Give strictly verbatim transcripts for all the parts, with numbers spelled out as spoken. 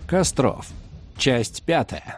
Костров. Часть пятая.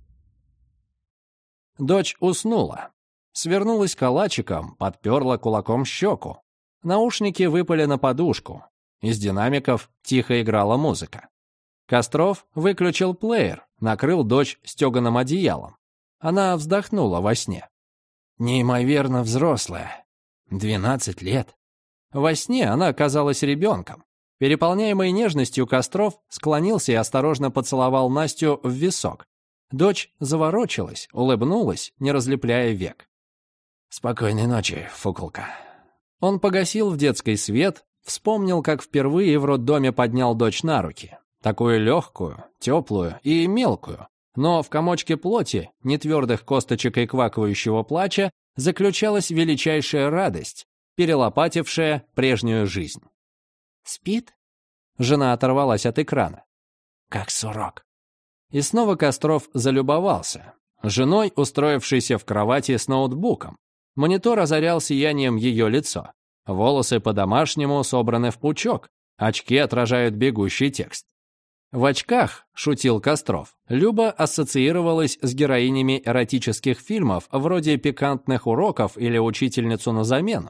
Дочь уснула. Свернулась калачиком, подперла кулаком щеку. Наушники выпали на подушку. Из динамиков тихо играла музыка. Костров выключил плеер, накрыл дочь стеганым одеялом. Она вздохнула во сне. Неимоверно взрослая. Двенадцать лет. Во сне она казалась ребенком. Переполняемый нежностью, Костров склонился и осторожно поцеловал Настю в висок. Дочь заворочилась, улыбнулась, не разлепляя век. «Спокойной ночи, фуколка». Он погасил в детской свет, вспомнил, как впервые в роддоме поднял дочь на руки. Такую легкую, теплую и мелкую. Но в комочке плоти, нетвердых косточек и квакающего плача, заключалась величайшая радость, перелопатившая прежнюю жизнь. «Спит?» Жена оторвалась от экрана. «Как сурок». И снова Костров залюбовался. Женой, устроившейся в кровати с ноутбуком. Монитор озарял сиянием ее лицо. Волосы по-домашнему собраны в пучок. Очки отражают бегущий текст. В очках, шутил Костров, Люба ассоциировалась с героинями эротических фильмов вроде «Пикантных уроков» или «Учительницу на замену».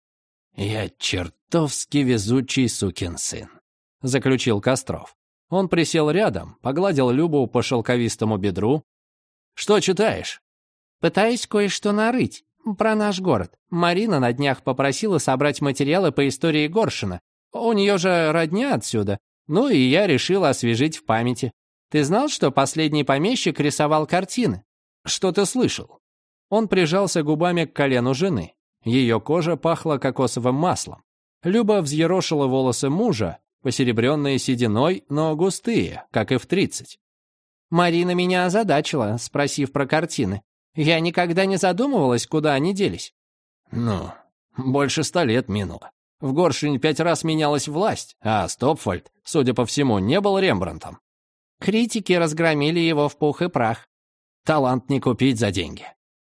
«Я чертовски везучий сукин сын», — заключил Костров. Он присел рядом, погладил Любу по шелковистому бедру. «Что читаешь?» «Пытаюсь кое-что нарыть. Про наш город. Марина на днях попросила собрать материалы по истории Горшина. У нее же родня отсюда. Ну и я решил освежить в памяти. Ты знал, что последний помещик рисовал картины?» «Что ты слышал?» Он прижался губами к колену жены. Ее кожа пахла кокосовым маслом. Люба взъерошила волосы мужа, посеребренные сединой, но густые, как и в тридцать. «Марина меня озадачила, спросив про картины. Я никогда не задумывалась, куда они делись». «Ну, больше ста лет минуло. В Горшине пять раз менялась власть, а Стопфольд, судя по всему, не был Рембрандтом». Критики разгромили его в пух и прах. Талант не купить за деньги.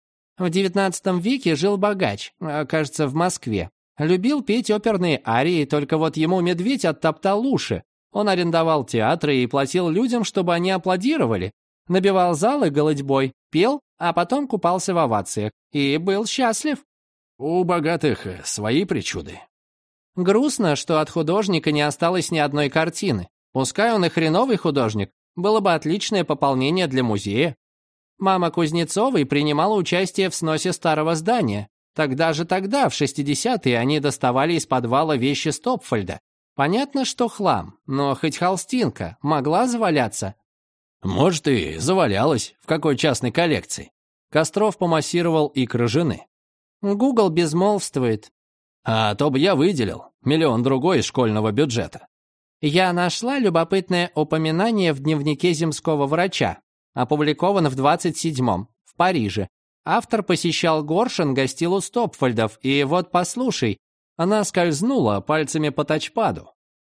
В девятнадцатом веке жил богач, кажется, в Москве. Любил петь оперные арии, только вот ему медведь оттоптал уши. Он арендовал театры и платил людям, чтобы они аплодировали. Набивал залы голытьбой, пел, а потом купался в овациях. И был счастлив. У богатых свои причуды. Грустно, что от художника не осталось ни одной картины. Пускай он и хреновый художник, было бы отличное пополнение для музея. Мама Кузнецовой принимала участие в сносе старого здания. Тогда же тогда, в шестидесятые, они доставали из подвала вещи Стопфольда. Понятно, что хлам, но хоть холстинка могла заваляться. Может, и завалялась в какой частной коллекции. Костров помассировал икры жены. Гугл безмолвствует. А то бы я выделил миллион другой из школьного бюджета. Я нашла любопытное упоминание в дневнике земского врача. Опубликован в двадцать седьмом, в Париже. Автор посещал Горшин, гостил у Стопфольдов, и вот послушай, она скользнула пальцами по тачпаду.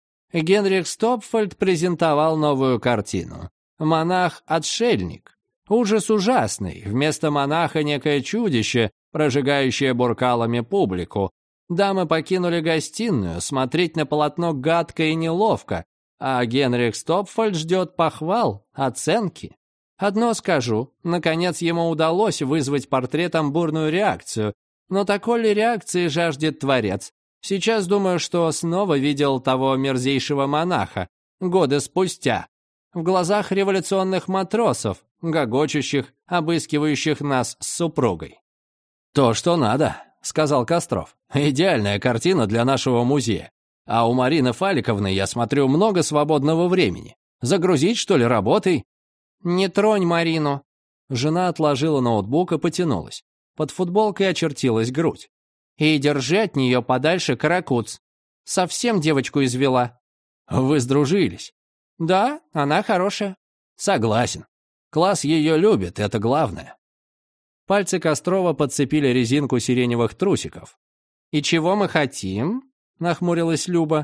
Генрих Стопфольд презентовал новую картину. «Монах-отшельник». Ужас ужасный, вместо монаха некое чудище, прожигающее буркалами публику. Дамы покинули гостиную, смотреть на полотно гадко и неловко, а Генрих Стопфольд ждет похвал, оценки. Одно скажу, наконец ему удалось вызвать портретом бурную реакцию, но такой ли реакции жаждет творец? Сейчас думаю, что снова видел того мерзейшего монаха, годы спустя, в глазах революционных матросов, гогочущих, обыскивающих нас с супругой. «То, что надо», — сказал Костров. «Идеальная картина для нашего музея. А у Марины Фаликовны, я смотрю, много свободного времени. Загрузить, что ли, работой?» «Не тронь Марину». Жена отложила ноутбук и потянулась. Под футболкой очертилась грудь. «И держи от нее подальше каракуц. Совсем девочку извела». «Вы сдружились?» «Да, она хорошая». «Согласен. Класс ее любит, это главное». Пальцы Кострова подцепили резинку сиреневых трусиков. «И чего мы хотим?» — нахмурилась Люба.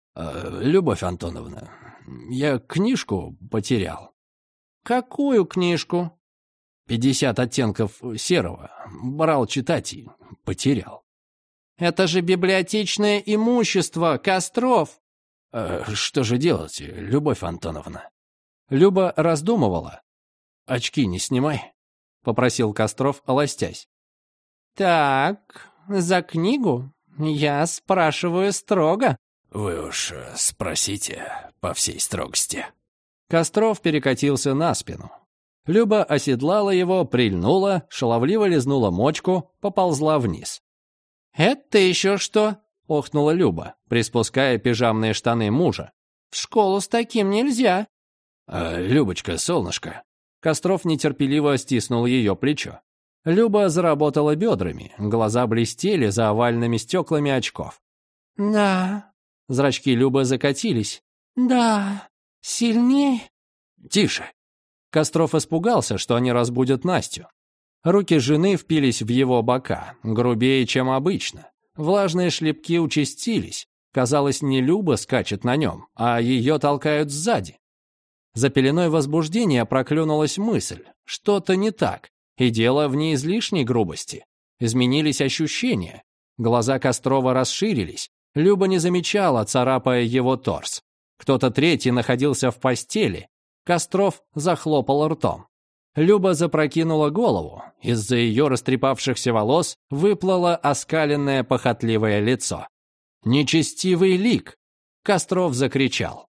«Э, «Любовь Антоновна, я книжку потерял». «Какую книжку?» «Пятьдесят оттенков серого. Брал читать и потерял». «Это же библиотечное имущество, Костров!» э, «Что же делать, Любовь Антоновна?» Люба раздумывала. «Очки не снимай», — попросил Костров, ластясь. «Так, за книгу я спрашиваю строго». «Вы уж спросите по всей строгости». Костров перекатился на спину. Люба оседлала его, прильнула, шаловливо лизнула мочку, поползла вниз. «Это еще что?» — охнула Люба, приспуская пижамные штаны мужа. «В школу с таким нельзя». А, «Любочка, солнышко». Костров нетерпеливо стиснул ее плечо. Люба заработала бедрами, глаза блестели за овальными стеклами очков. «Да». Зрачки Любы закатились. «Да. Сильней?» «Тише». Костров испугался, что они разбудят Настю. Руки жены впились в его бока, грубее, чем обычно. Влажные шлепки участились. Казалось, не Люба скачет на нем, а ее толкают сзади. За пеленой возбуждения проклюнулась мысль. Что-то не так, и дело в неизлишней грубости. Изменились ощущения. Глаза Кострова расширились. Люба не замечала, царапая его торс. Кто-то третий находился в постели. Костров захлопал ртом. Люба запрокинула голову. Из-за ее растрепавшихся волос выплыло оскаленное похотливое лицо. «Нечестивый лик!» Костров закричал.